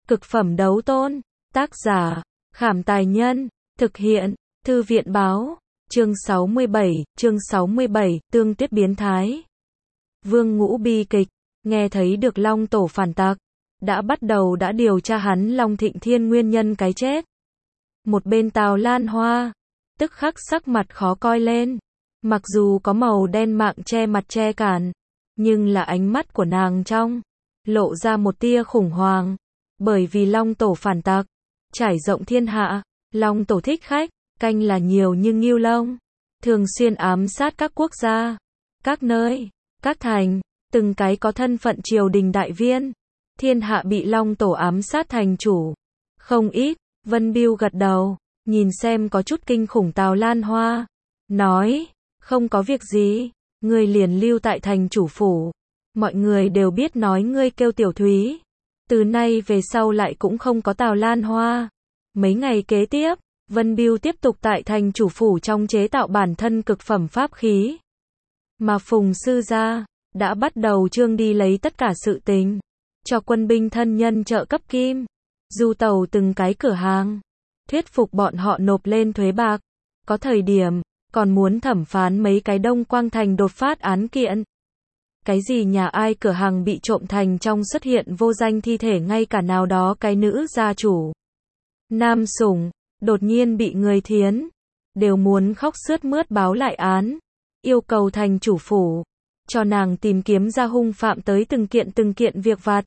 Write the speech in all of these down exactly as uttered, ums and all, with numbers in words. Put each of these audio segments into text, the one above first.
Cực phẩm đấu tôn. Tác giả, Khảm Tài Nhân. Thực hiện, Thư viện Báo. Chương sáu mươi bảy, chương sáu mươi bảy, Tương Tuyết biến thái. Vương Ngũ bi kịch, nghe thấy được Long Tổ phản tặc, đã bắt đầu đã điều tra hắn Long Thịnh Thiên nguyên nhân cái chết. Một bên Tào Lan Hoa, tức khắc sắc mặt khó coi lên. Mặc dù có màu đen mạng che mặt che cản, nhưng là ánh mắt của nàng trong, lộ ra một tia khủng hoảng. Bởi vì Long Tổ phản tặc, trải rộng thiên hạ, Long Tổ thích khách, canh là nhiều như ngưu lông, thường xuyên ám sát các quốc gia, các nơi, các thành, từng cái có thân phận triều đình đại viên. Thiên hạ bị Long Tổ ám sát thành chủ, không ít. Vân Biêu gật đầu, nhìn xem có chút kinh khủng Tào Lan Hoa, nói, không có việc gì, ngươi liền lưu tại thành chủ phủ. Mọi người đều biết nói ngươi kêu Tiểu Thúy. Từ nay về sau lại cũng không có Tào Lan Hoa. Mấy ngày kế tiếp, Vân Biêu tiếp tục tại thành chủ phủ trong chế tạo bản thân cực phẩm pháp khí. Mà Phùng sư gia đã bắt đầu trương đi lấy tất cả sự tình, cho quân binh thân nhân trợ cấp kim, du tàu từng cái cửa hàng, thuyết phục bọn họ nộp lên thuế bạc. Có thời điểm, còn muốn thẩm phán mấy cái Đông Quang Thành đột phát án kiện. Cái gì nhà ai cửa hàng bị trộm thành trong xuất hiện vô danh thi thể, ngay cả nào đó cái nữ gia chủ, nam sủng, đột nhiên bị người thiến, đều muốn khóc sướt mướt báo lại án, yêu cầu thành chủ phủ, cho nàng tìm kiếm ra hung phạm tới từng kiện từng kiện việc vặt.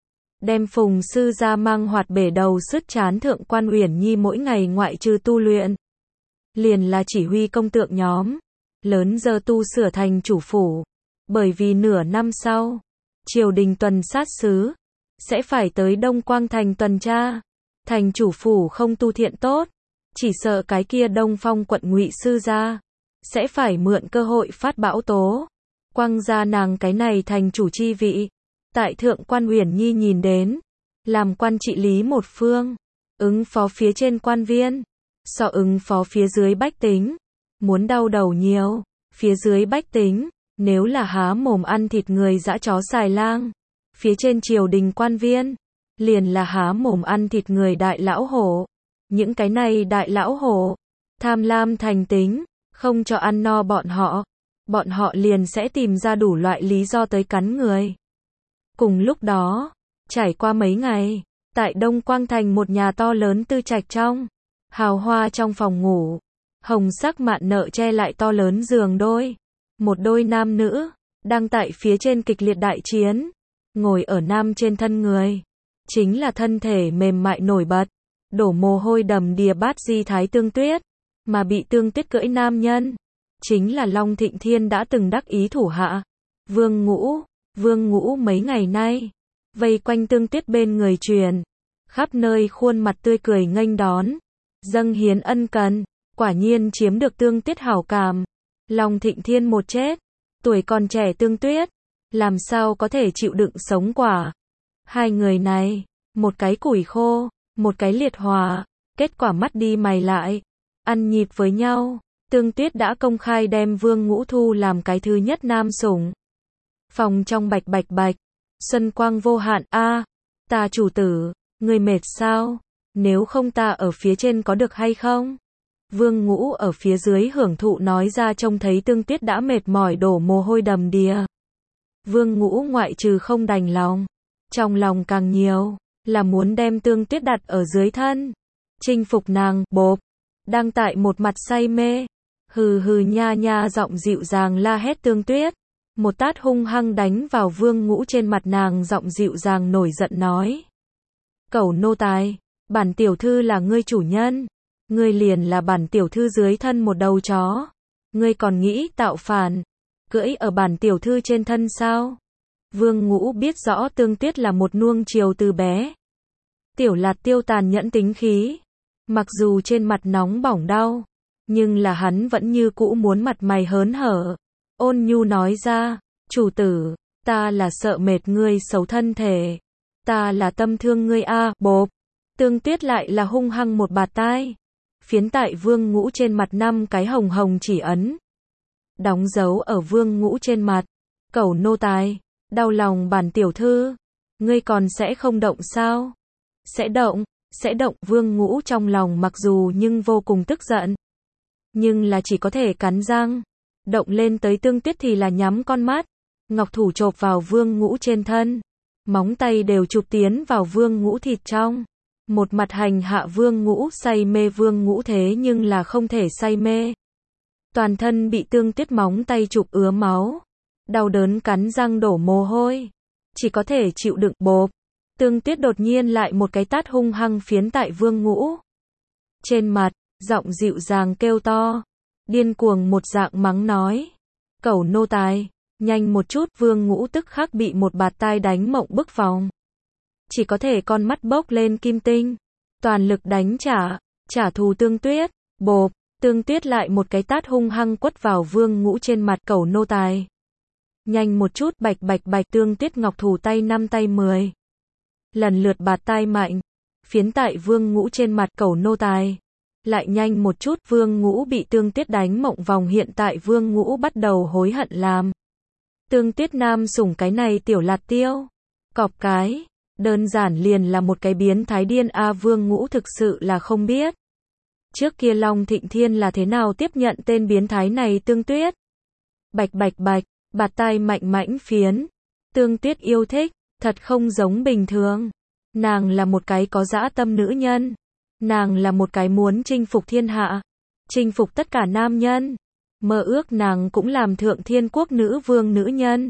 Đem Phùng sư gia mang hoạt bể đầu sứt chán Thượng quan Uyển Nhi mỗi ngày ngoại trừ tu luyện, liền là chỉ huy công tượng nhóm, lớn giờ tu sửa thành chủ phủ. Bởi vì nửa năm sau, triều đình tuần sát sứ sẽ phải tới Đông Quang Thành tuần tra. Thành chủ phủ không tu thiện tốt, chỉ sợ cái kia Đông Phong quận Ngụy sư gia sẽ phải mượn cơ hội phát bão tố, quăng ra nàng cái này thành chủ chi vị. Tại Thượng quan Uyển Nhi nhìn đến, làm quan trị lý một phương, ứng phó phía trên quan viên, so ứng phó phía dưới bách tính, muốn đau đầu nhiều. Phía dưới bách tính, nếu là há mồm ăn thịt người dã chó xài lang, phía trên triều đình quan viên, liền là há mồm ăn thịt người đại lão hổ. Những cái này đại lão hổ, tham lam thành tính, không cho ăn no bọn họ, bọn họ liền sẽ tìm ra đủ loại lý do tới cắn người. Cùng lúc đó, trải qua mấy ngày, tại Đông Quang Thành một nhà to lớn tư trạch trong, hào hoa trong phòng ngủ, hồng sắc mạn nợ che lại to lớn giường đôi. Một đôi nam nữ, đang tại phía trên kịch liệt đại chiến, ngồi ở nam trên thân người, chính là thân thể mềm mại nổi bật, đổ mồ hôi đầm đìa bát di thái Tương Tuyết, mà bị Tương Tuyết cưỡi nam nhân, chính là Long Thịnh Thiên đã từng đắc ý thủ hạ, Vương Ngũ. Vương Ngũ mấy ngày nay, vây quanh Tương Tuyết bên người truyền, khắp nơi khuôn mặt tươi cười nghênh đón, dâng hiến ân cần, quả nhiên chiếm được Tương Tuyết hảo cảm. Long Thịnh Thiên một chết, tuổi còn trẻ Tương Tuyết, làm sao có thể chịu đựng sống quả. Hai người này, một cái củi khô, một cái liệt hỏa, kết quả mắt đi mày lại, ăn nhịp với nhau. Tương Tuyết đã công khai đem Vương Ngũ thu làm cái thứ nhất nam sủng. Phòng trong bạch bạch bạch, xuân quang vô hạn. A, à, ta chủ tử, người mệt sao? Nếu không ta ở phía trên có được hay không? Vương Ngũ ở phía dưới hưởng thụ nói ra, trông thấy Tương Tuyết đã mệt mỏi đổ mồ hôi đầm đìa. Vương Ngũ ngoại trừ không đành lòng, trong lòng càng nhiều, là muốn đem Tương Tuyết đặt ở dưới thân, chinh phục nàng. Bộp, đang tại một mặt say mê, hừ hừ nha nha giọng dịu dàng la hét Tương Tuyết, một tát hung hăng đánh vào Vương Ngũ trên mặt. Nàng giọng dịu dàng nổi giận nói, cẩu nô tài, bản tiểu thư là ngươi chủ nhân, ngươi liền là bản tiểu thư dưới thân một đầu chó, ngươi còn nghĩ tạo phản, cưỡi ở bản tiểu thư trên thân sao? Vương Ngũ biết rõ Tương Tuyết là một nuông chiều từ bé, tiểu lạt tiêu tàn nhẫn tính khí, mặc dù trên mặt nóng bỏng đau, nhưng là hắn vẫn như cũ muốn mặt mày hớn hở, ôn nhu nói ra, chủ tử, ta là sợ mệt ngươi xấu thân thể, ta là tâm thương ngươi a. À. Bộp, Tương Tuyết lại là hung hăng một bạt tai, phiến tại Vương Ngũ trên mặt năm cái hồng hồng chỉ ấn, đóng dấu ở Vương Ngũ trên mặt. Cẩu nô tài, đau lòng bản tiểu thư, ngươi còn sẽ không động sao? sẽ động, sẽ động. Vương Ngũ trong lòng mặc dù nhưng vô cùng tức giận, nhưng là chỉ có thể cắn răng. Động lên tới Tương Tuyết thì là nhắm con mắt, ngọc thủ chộp vào Vương Ngũ trên thân, móng tay đều chụp tiến vào Vương Ngũ thịt trong. Một mặt hành hạ Vương Ngũ, say mê Vương Ngũ thế nhưng là không thể say mê. Toàn thân bị Tương Tuyết móng tay chụp ứa máu, đau đớn cắn răng đổ mồ hôi, chỉ có thể chịu đựng. Bộp, Tương Tuyết đột nhiên lại một cái tát hung hăng phiến tại Vương Ngũ trên mặt, giọng dịu dàng kêu to, điên cuồng một dạng mắng nói, cẩu nô tài, nhanh một chút. Vương Ngũ tức khắc bị một bạt tai đánh mộng bức vòng, chỉ có thể con mắt bốc lên kim tinh, toàn lực đánh trả, trả thù Tương Tuyết. Bộp, Tương Tuyết lại một cái tát hung hăng quất vào Vương Ngũ trên mặt, cẩu nô tài, nhanh một chút. Bạch bạch bạch, Tương Tuyết ngọc thủ tay năm tay mười lần lượt bạt tai mạnh, phiến tại Vương Ngũ trên mặt, cẩu nô tài, lại nhanh một chút. Vương Ngũ bị Tương Tuyết đánh mộng vòng, hiện tại Vương Ngũ bắt đầu hối hận làm Tương Tuyết nam sủng cái này tiểu lạt tiêu, cọp cái, đơn giản liền là một cái biến thái điên a. À, Vương Ngũ thực sự là không biết trước kia Long Thịnh Thiên là thế nào tiếp nhận tên biến thái này Tương Tuyết. Bạch bạch bạch, bạt tai mạnh mãnh phiến. Tương Tuyết yêu thích, thật không giống bình thường. Nàng là một cái có dã tâm nữ nhân. Nàng là một cái muốn chinh phục thiên hạ, chinh phục tất cả nam nhân. Mơ ước nàng cũng làm thượng thiên quốc nữ vương nữ nhân.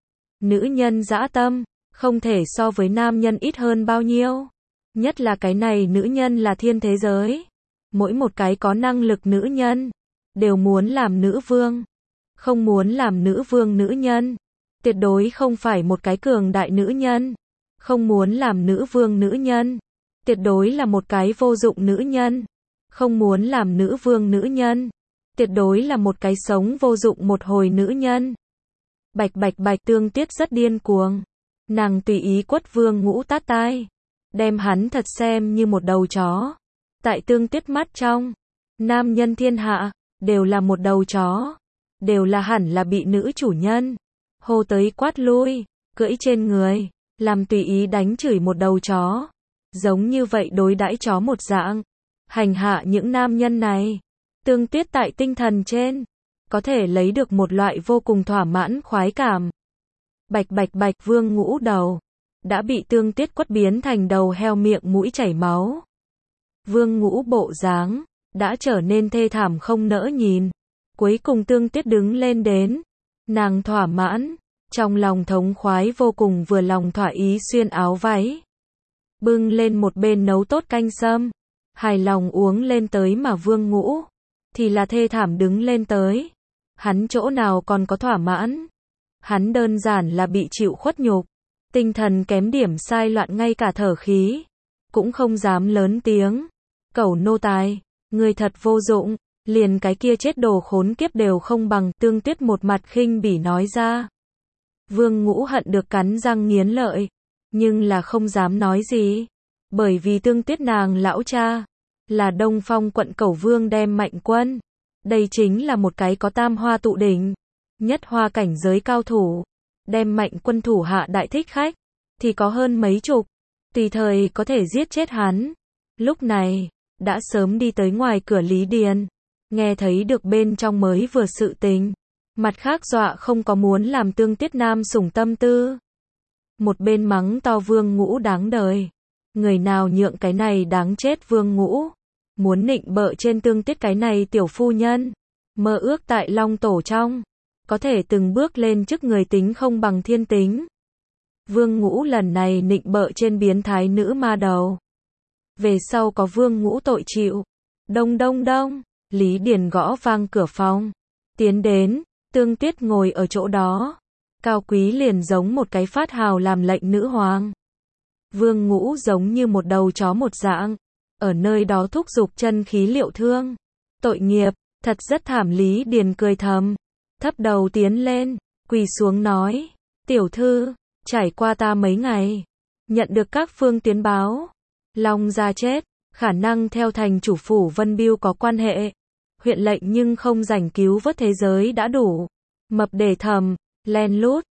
Nữ nhân dã tâm, không thể so với nam nhân ít hơn bao nhiêu. Nhất là cái này nữ nhân là thiên thế giới. Mỗi một cái có năng lực nữ nhân, đều muốn làm nữ vương. Không muốn làm nữ vương nữ nhân, tuyệt đối không phải một cái cường đại nữ nhân. Không muốn làm nữ vương nữ nhân, tuyệt đối là một cái vô dụng nữ nhân. Không muốn làm nữ vương nữ nhân, tuyệt đối là một cái sống vô dụng một hồi nữ nhân. Bạch bạch bạch, Tương Tuyết rất điên cuồng. Nàng tùy ý quất Vương Ngũ tát tai, đem hắn thật xem như một đầu chó. Tại Tương Tuyết mắt trong, nam nhân thiên hạ, đều là một đầu chó. Đều là hẳn là bị nữ chủ nhân hô tới quát lui, cưỡi trên người, làm tùy ý đánh chửi một đầu chó. Giống như vậy đối đãi chó một dạng, hành hạ những nam nhân này. Tương Tuyết tại tinh thần trên, có thể lấy được một loại vô cùng thỏa mãn khoái cảm. Bạch bạch bạch, Vương Ngũ đầu đã bị Tương Tuyết quất biến thành đầu heo, miệng mũi chảy máu. Vương Ngũ bộ dáng đã trở nên thê thảm không nỡ nhìn. Cuối cùng Tương Tuyết đứng lên đến, nàng thỏa mãn, trong lòng thống khoái vô cùng, vừa lòng thỏa ý xuyên áo váy, bưng lên một bên nấu tốt canh sâm, hài lòng uống lên tới. Mà Vương Ngũ thì là thê thảm đứng lên tới. Hắn chỗ nào còn có thỏa mãn, hắn đơn giản là bị chịu khuất nhục, tinh thần kém điểm sai loạn, ngay cả thở khí cũng không dám lớn tiếng. Cẩu nô tài, người thật vô dụng, liền cái kia chết đồ khốn kiếp đều không bằng. Tương Tuyết một mặt khinh bỉ nói ra. Vương Ngũ hận được cắn răng nghiến lợi, nhưng là không dám nói gì, bởi vì Tương Tuyết nàng lão cha là Đông Phong quận Cẩu Vương Đem Mạnh Quân. Đây chính là một cái có tam hoa tụ đỉnh, nhất hoa cảnh giới cao thủ. Đem Mạnh Quân thủ hạ đại thích khách thì có hơn mấy chục, tùy thời có thể giết chết hắn. Lúc này đã sớm đi tới ngoài cửa Lý Điền, nghe thấy được bên trong mới vừa sự tình, mặt khác dọa không có muốn làm Tương Tuyết nam sủng tâm tư. Một bên mắng to Vương Ngũ đáng đời, người nào nhượng cái này đáng chết Vương Ngũ, muốn nịnh bợ trên Tương Tuyết cái này tiểu phu nhân, mơ ước tại Long Tổ trong có thể từng bước lên chức, người tính không bằng thiên tính. Vương Ngũ lần này nịnh bợ trên biến thái nữ ma đầu, về sau có Vương Ngũ tội chịu. Đông đông đông, Lý Điền gõ vang cửa phòng, tiến đến. Tương Tuyết ngồi ở chỗ đó, cao quý liền giống một cái phát hào làm lệnh nữ hoàng. Vương Ngũ giống như một đầu chó một dạng, ở nơi đó thúc giục chân khí liệu thương. Tội nghiệp, thật rất thảm. Lý Điền cười thầm, thấp đầu tiến lên, quỳ xuống nói, tiểu thư, trải qua ta mấy ngày, nhận được các phương tuyến báo, Long gia chết, khả năng theo thành chủ phủ Vân Biêu có quan hệ. Huyện lệnh nhưng không rảnh cứu vớt thế giới đã đủ. Mập để thầm, len lút,